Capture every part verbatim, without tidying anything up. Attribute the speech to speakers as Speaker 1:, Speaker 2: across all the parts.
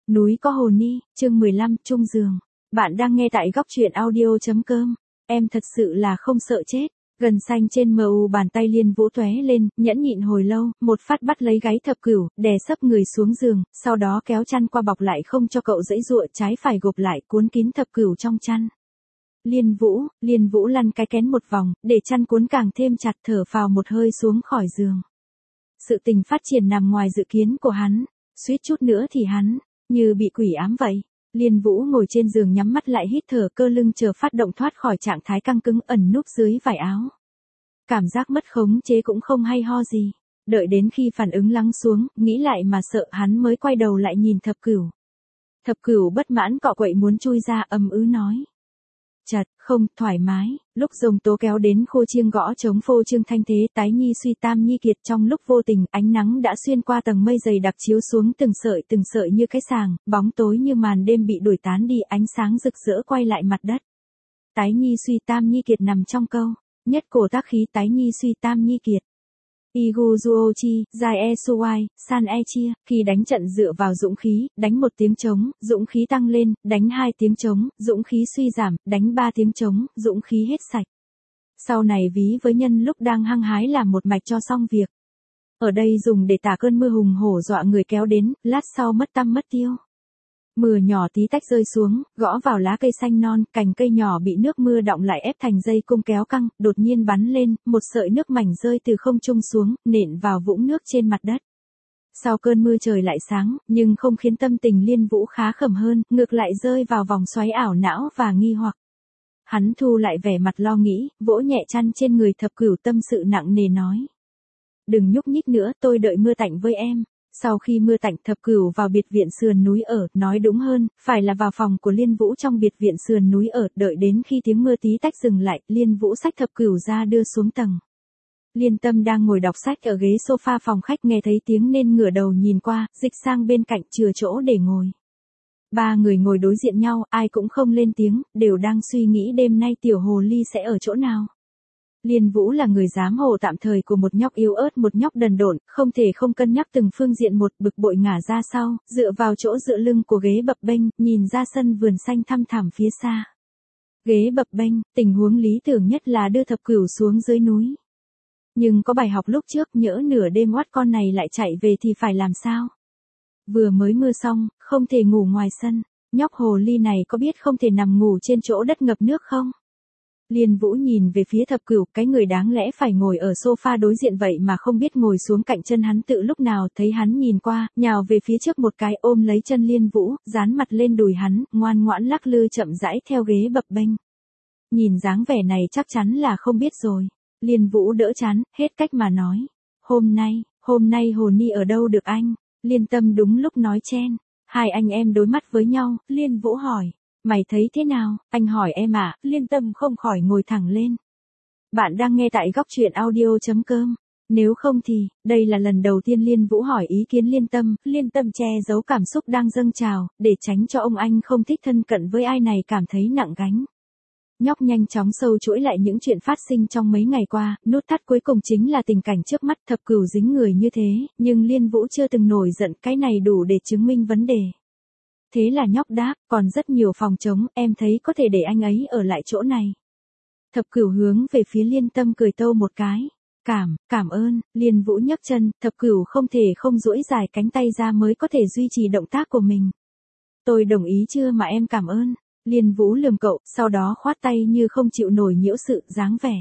Speaker 1: Núi có hồ ni, chương mười lăm, chung giường. Bạn đang nghe tại góc truyện audio chấm com. Em thật sự là không sợ chết. Gần xanh trên mờ u bàn tay Liên Vũ tóe lên, nhẫn nhịn hồi lâu, một phát bắt lấy gáy Thập Cửu, đè sấp người xuống giường, sau đó kéo chăn qua bọc lại không cho cậu giãy giụa, trái phải gộp lại, cuốn kín Thập Cửu trong chăn. Liên Vũ, Liên Vũ lăn cái kén một vòng, để chăn cuốn càng thêm chặt, thở phào một hơi xuống khỏi giường. Sự tình phát triển nằm ngoài dự kiến của hắn, suýt chút nữa thì hắn như bị quỷ ám vậy. Liên Vũ ngồi trên giường nhắm mắt lại hít thở cơ lưng chờ phát động thoát khỏi trạng thái căng cứng ẩn núp dưới vải áo. Cảm giác mất khống chế cũng không hay ho gì. Đợi đến khi phản ứng lắng xuống, nghĩ lại mà sợ, hắn mới quay đầu lại nhìn Thập Cửu. Thập Cửu bất mãn cọ quậy muốn chui ra, ầm ứ nói. Chật, không, thoải mái. Lúc Rồng Tố kéo đến khô chiêng gõ trống phô trương thanh thế, tái nhi suy tam nhi kiệt, trong lúc vô tình, ánh nắng đã xuyên qua tầng mây dày đặc chiếu xuống từng sợi từng sợi như cái sàng, bóng tối như màn đêm bị đuổi tán đi, ánh sáng rực rỡ quay lại mặt đất. Tái nhi suy tam nhi kiệt nằm trong câu, nhất cổ tác khí tái nhi suy tam nhi kiệt. Igu Zuochi, Jai E Suwai, San E Chia, khi đánh trận dựa vào dũng khí, đánh một tiếng trống, dũng khí tăng lên, đánh hai tiếng trống, dũng khí suy giảm, đánh ba tiếng trống, dũng khí hết sạch. Sau này ví với nhân lúc đang hăng hái làm một mạch cho xong việc. Ở đây dùng để tả cơn mưa hùng hổ dọa người kéo đến, lát sau mất tăm mất tiêu. Mưa nhỏ tí tách rơi xuống, gõ vào lá cây xanh non, cành cây nhỏ bị nước mưa đọng lại ép thành dây cung kéo căng, đột nhiên bắn lên, một sợi nước mảnh rơi từ không trung xuống, nện vào vũng nước trên mặt đất. Sau cơn mưa trời lại sáng, nhưng không khiến tâm tình Liên Vũ khá khẩm hơn, ngược lại rơi vào vòng xoáy ảo não và nghi hoặc. Hắn thu lại vẻ mặt lo nghĩ, vỗ nhẹ chăn trên người Thập Cửu, tâm sự nặng nề nói. Đừng nhúc nhích nữa, tôi đợi mưa tạnh với em. Sau khi mưa tạnh, Thập Cửu vào biệt viện sườn núi ở, nói đúng hơn, phải là vào phòng của Liên Vũ trong biệt viện sườn núi ở, đợi đến khi tiếng mưa tí tách dừng lại, Liên Vũ xách Thập Cửu ra đưa xuống tầng. Liên Tâm đang ngồi đọc sách ở ghế sofa phòng khách, nghe thấy tiếng nên ngửa đầu nhìn qua, dịch sang bên cạnh chừa chỗ để ngồi. Ba người ngồi đối diện nhau, ai cũng không lên tiếng, đều đang suy nghĩ đêm nay tiểu hồ ly sẽ ở chỗ nào. Liên Vũ là người giám hộ tạm thời của một nhóc yếu ớt, một nhóc đần độn, không thể không cân nhắc từng phương diện một, bực bội ngả ra sau, dựa vào chỗ dựa lưng của ghế bập bênh, nhìn ra sân vườn xanh thăm thẳm phía xa. Ghế bập bênh, tình huống lý tưởng nhất là đưa Thập Cửu xuống dưới núi. Nhưng có bài học lúc trước, nhỡ nửa đêm oát con này lại chạy về thì phải làm sao? Vừa mới mưa xong, không thể ngủ ngoài sân, nhóc hồ ly này có biết không thể nằm ngủ trên chỗ đất ngập nước không? Liên Vũ nhìn về phía Thập Cửu, cái người đáng lẽ phải ngồi ở sofa đối diện vậy mà không biết ngồi xuống cạnh chân hắn tự lúc nào, thấy hắn nhìn qua, nhào về phía trước một cái ôm lấy chân Liên Vũ, dán mặt lên đùi hắn, ngoan ngoãn lắc lư chậm rãi theo ghế bập bênh. Nhìn dáng vẻ này chắc chắn là không biết rồi. Liên Vũ đỡ chán, hết cách mà nói. Hôm nay, hôm nay hồ ni ở đâu được anh? Liên Tâm đúng lúc nói chen. Hai anh em đối mắt với nhau, Liên Vũ hỏi. Mày thấy thế nào? Anh hỏi em à? Liên Tâm không khỏi ngồi thẳng lên. Bạn đang nghe tại góc truyện audio chấm com. Nếu không thì, đây là lần đầu tiên Liên Vũ hỏi ý kiến Liên Tâm, Liên Tâm che giấu cảm xúc đang dâng trào, để tránh cho ông anh không thích thân cận với ai này cảm thấy nặng gánh. Nhóc nhanh chóng sâu chuỗi lại những chuyện phát sinh trong mấy ngày qua, nút thắt cuối cùng chính là tình cảnh trước mắt. Thập Cửu dính người như thế, nhưng Liên Vũ chưa từng nổi giận, cái này đủ để chứng minh vấn đề. Thế là nhóc đáp, còn rất nhiều phòng trống, em thấy có thể để anh ấy ở lại chỗ này. Thập Cửu hướng về phía Liên Tâm cười tâu một cái. Cảm, cảm ơn. Liên Vũ nhấc chân, Thập Cửu không thể không duỗi dài cánh tay ra mới có thể duy trì động tác của mình. Tôi đồng ý chưa mà em cảm ơn. Liên Vũ lườm cậu, sau đó khoát tay như không chịu nổi nhiễu sự, dáng vẻ.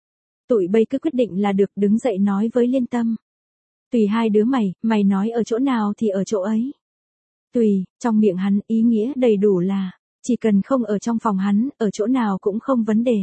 Speaker 1: Tụi bây cứ quyết định là được, đứng dậy nói với Liên Tâm. Tùy hai đứa mày, mày nói ở chỗ nào thì ở chỗ ấy. Tùy, trong miệng hắn ý nghĩa đầy đủ là, chỉ cần không ở trong phòng hắn, ở chỗ nào cũng không vấn đề.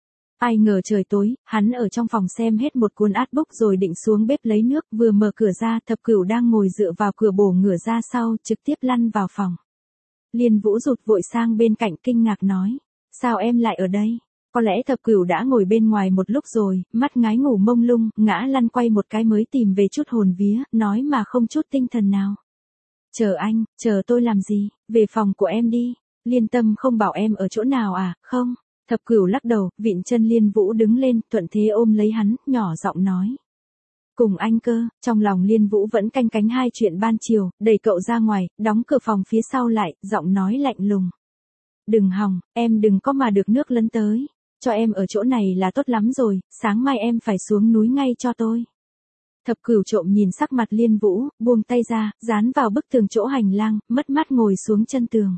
Speaker 1: Ai ngờ trời tối, hắn ở trong phòng xem hết một cuốn artbook rồi định xuống bếp lấy nước, vừa mở cửa ra, Thập Cửu đang ngồi dựa vào cửa bổ ngửa ra sau, trực tiếp lăn vào phòng. Liên Vũ rụt vội sang bên cạnh kinh ngạc nói, sao em lại ở đây? Có lẽ Thập Cửu đã ngồi bên ngoài một lúc rồi, mắt ngái ngủ mông lung, ngã lăn quay một cái mới tìm về chút hồn vía, nói mà không chút tinh thần nào. Chờ anh, chờ tôi làm gì, về phòng của em đi. Liên Tâm không bảo em ở chỗ nào à? Không. Thập Cửu lắc đầu, vịn chân Liên Vũ đứng lên, thuận thế ôm lấy hắn, nhỏ giọng nói. Cùng anh cơ, trong lòng Liên Vũ vẫn canh cánh hai chuyện ban chiều, đẩy cậu ra ngoài, đóng cửa phòng phía sau lại, giọng nói lạnh lùng. Đừng hòng, em đừng có mà được nước lấn tới. Cho em ở chỗ này là tốt lắm rồi, sáng mai em phải xuống núi ngay cho tôi. Thập Cửu trộm nhìn sắc mặt Liên Vũ, buông tay ra, dán vào bức tường chỗ hành lang, mất mát ngồi xuống chân tường.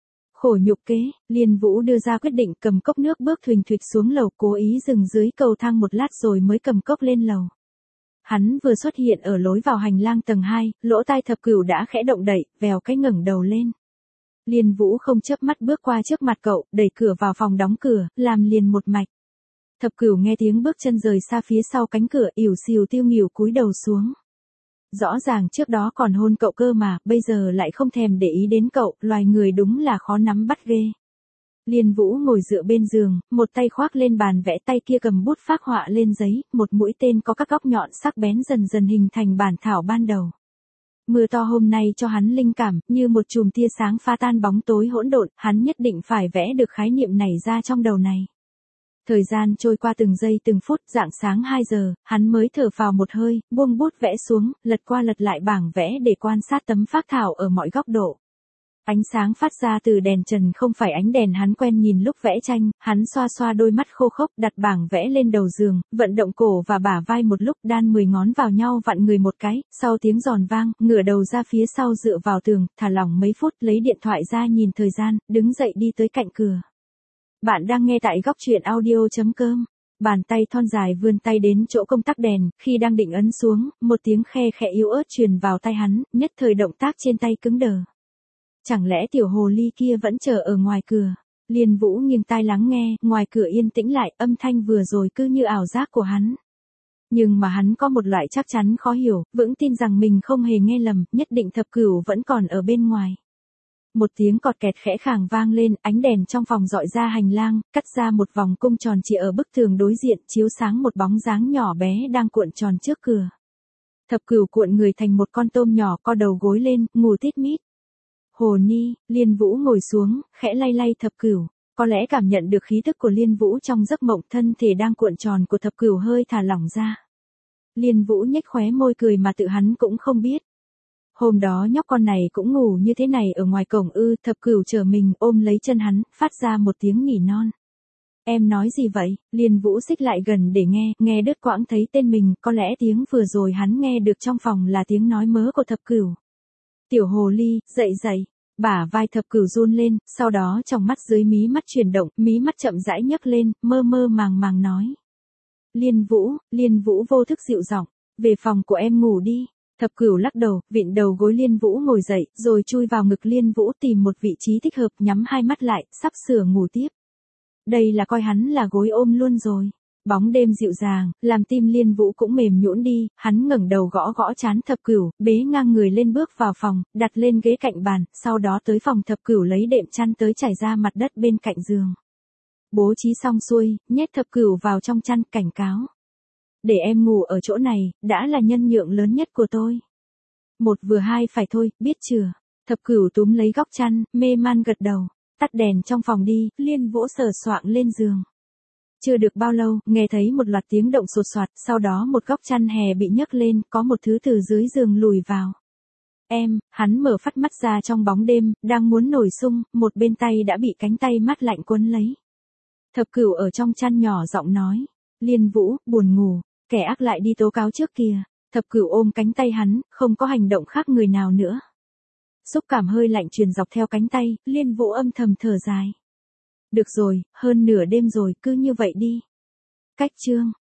Speaker 1: Khổ nhục kế, Liên Vũ đưa ra quyết định cầm cốc nước bước thùnh thụt xuống lầu, cố ý dừng dưới cầu thang một lát rồi mới cầm cốc lên lầu. Hắn vừa xuất hiện ở lối vào hành lang tầng hai, lỗ tai Thập Cửu đã khẽ động đậy, vèo cái ngẩng đầu lên. Liên Vũ không chớp mắt bước qua trước mặt cậu, đẩy cửa vào phòng đóng cửa, làm liền một mạch. Thập Cửu nghe tiếng bước chân rời xa phía sau cánh cửa, ỉu xìu tiêu nghỉu cúi đầu xuống. Rõ ràng trước đó còn hôn cậu cơ mà, bây giờ lại không thèm để ý đến cậu, loài người đúng là khó nắm bắt ghê. Liên Vũ ngồi dựa bên giường, một tay khoác lên bàn vẽ, tay kia cầm bút phác họa lên giấy, một mũi tên có các góc nhọn sắc bén dần dần hình thành bản thảo ban đầu. Mưa to hôm nay cho hắn linh cảm, như một chùm tia sáng phá tan bóng tối hỗn độn, hắn nhất định phải vẽ được khái niệm này ra trong đầu này. Thời gian trôi qua từng giây từng phút, rạng sáng hai giờ, hắn mới thở phào một hơi, buông bút vẽ xuống, lật qua lật lại bảng vẽ để quan sát tấm phác thảo ở mọi góc độ. Ánh sáng phát ra từ đèn trần không phải ánh đèn hắn quen nhìn lúc vẽ tranh, hắn xoa xoa đôi mắt khô khốc, đặt bảng vẽ lên đầu giường, vận động cổ và bả vai một lúc, đan mười ngón vào nhau vặn người một cái, sau tiếng giòn vang, ngửa đầu ra phía sau dựa vào tường, thả lỏng mấy phút, lấy điện thoại ra nhìn thời gian, đứng dậy đi tới cạnh cửa. Bạn đang nghe tại góc truyện audio chấm com. Bàn tay thon dài vươn tay đến chỗ công tắc đèn, khi đang định ấn xuống, một tiếng khe khẽ yếu ớt truyền vào tai hắn, nhất thời động tác trên tay cứng đờ. Chẳng lẽ tiểu hồ ly kia vẫn chờ ở ngoài cửa? Liên Vũ nghiêng tai lắng nghe, ngoài cửa yên tĩnh lại, âm thanh vừa rồi cứ như ảo giác của hắn. Nhưng mà hắn có một loại chắc chắn khó hiểu, vững tin rằng mình không hề nghe lầm, nhất định Thập Cửu vẫn còn ở bên ngoài. Một tiếng cọt kẹt khẽ khàng vang lên, ánh đèn trong phòng dọi ra hành lang, cắt ra một vòng cung tròn trịa ở bức tường đối diện, chiếu sáng một bóng dáng nhỏ bé đang cuộn tròn trước cửa. Thập Cửu cuộn người thành một con tôm nhỏ, co đầu gối lên, ngủ tít mít. Hồ Ni, Liên Vũ ngồi xuống, khẽ lay lay Thập Cửu, có lẽ cảm nhận được khí tức của Liên Vũ trong giấc mộng, thân thể đang cuộn tròn của Thập Cửu hơi thả lỏng ra. Liên Vũ nhếch khóe môi cười mà tự hắn cũng không biết. Hôm đó nhóc con này cũng ngủ như thế này ở ngoài cổng ư? Thập Cửu trở mình ôm lấy chân hắn, phát ra một tiếng nỉ non. Em nói gì vậy? Liên Vũ xích lại gần để nghe, nghe đứt quãng thấy tên mình, có lẽ tiếng vừa rồi hắn nghe được trong phòng là tiếng nói mớ của Thập Cửu. Tiểu hồ ly, dậy dậy. Bả vai Thập Cửu run lên, sau đó trong mắt dưới mí mắt chuyển động, mí mắt chậm rãi nhấc lên, mơ mơ màng màng nói. Liên Vũ, Liên Vũ vô thức dịu giọng, về phòng của em ngủ đi. Thập Cửu lắc đầu, vịn đầu gối Liên Vũ ngồi dậy, rồi chui vào ngực Liên Vũ tìm một vị trí thích hợp, nhắm hai mắt lại, sắp sửa ngủ tiếp. Đây là coi hắn là gối ôm luôn rồi. Bóng đêm dịu dàng, làm tim Liên Vũ cũng mềm nhũn đi, hắn ngẩng đầu gõ gõ trán Thập Cửu, bế ngang người lên bước vào phòng, đặt lên ghế cạnh bàn, sau đó tới phòng Thập Cửu lấy đệm chăn tới trải ra mặt đất bên cạnh giường. Bố trí xong xuôi, nhét Thập Cửu vào trong chăn, cảnh cáo. Để em ngủ ở chỗ này, đã là nhân nhượng lớn nhất của tôi. Một vừa hai phải thôi, biết chưa? Thập Cửu túm lấy góc chăn, mê man gật đầu. Tắt đèn trong phòng đi, Liên Vũ sờ soạng lên giường. Chưa được bao lâu, nghe thấy một loạt tiếng động sột soạt, sau đó một góc chăn hè bị nhấc lên, có một thứ từ dưới giường lùi vào. Em, hắn mở phát mắt ra trong bóng đêm, đang muốn nổi sung, một bên tay đã bị cánh tay mát lạnh quấn lấy. Thập Cửu ở trong chăn nhỏ giọng nói. Liên Vũ, buồn ngủ, kẻ ác lại đi tố cáo trước kìa. Thập Cửu ôm cánh tay hắn, không có hành động khác người nào nữa. Xúc cảm hơi lạnh truyền dọc theo cánh tay, Liên Vũ âm thầm thở dài. Được rồi, hơn nửa đêm rồi, cứ như vậy đi. Cách chương.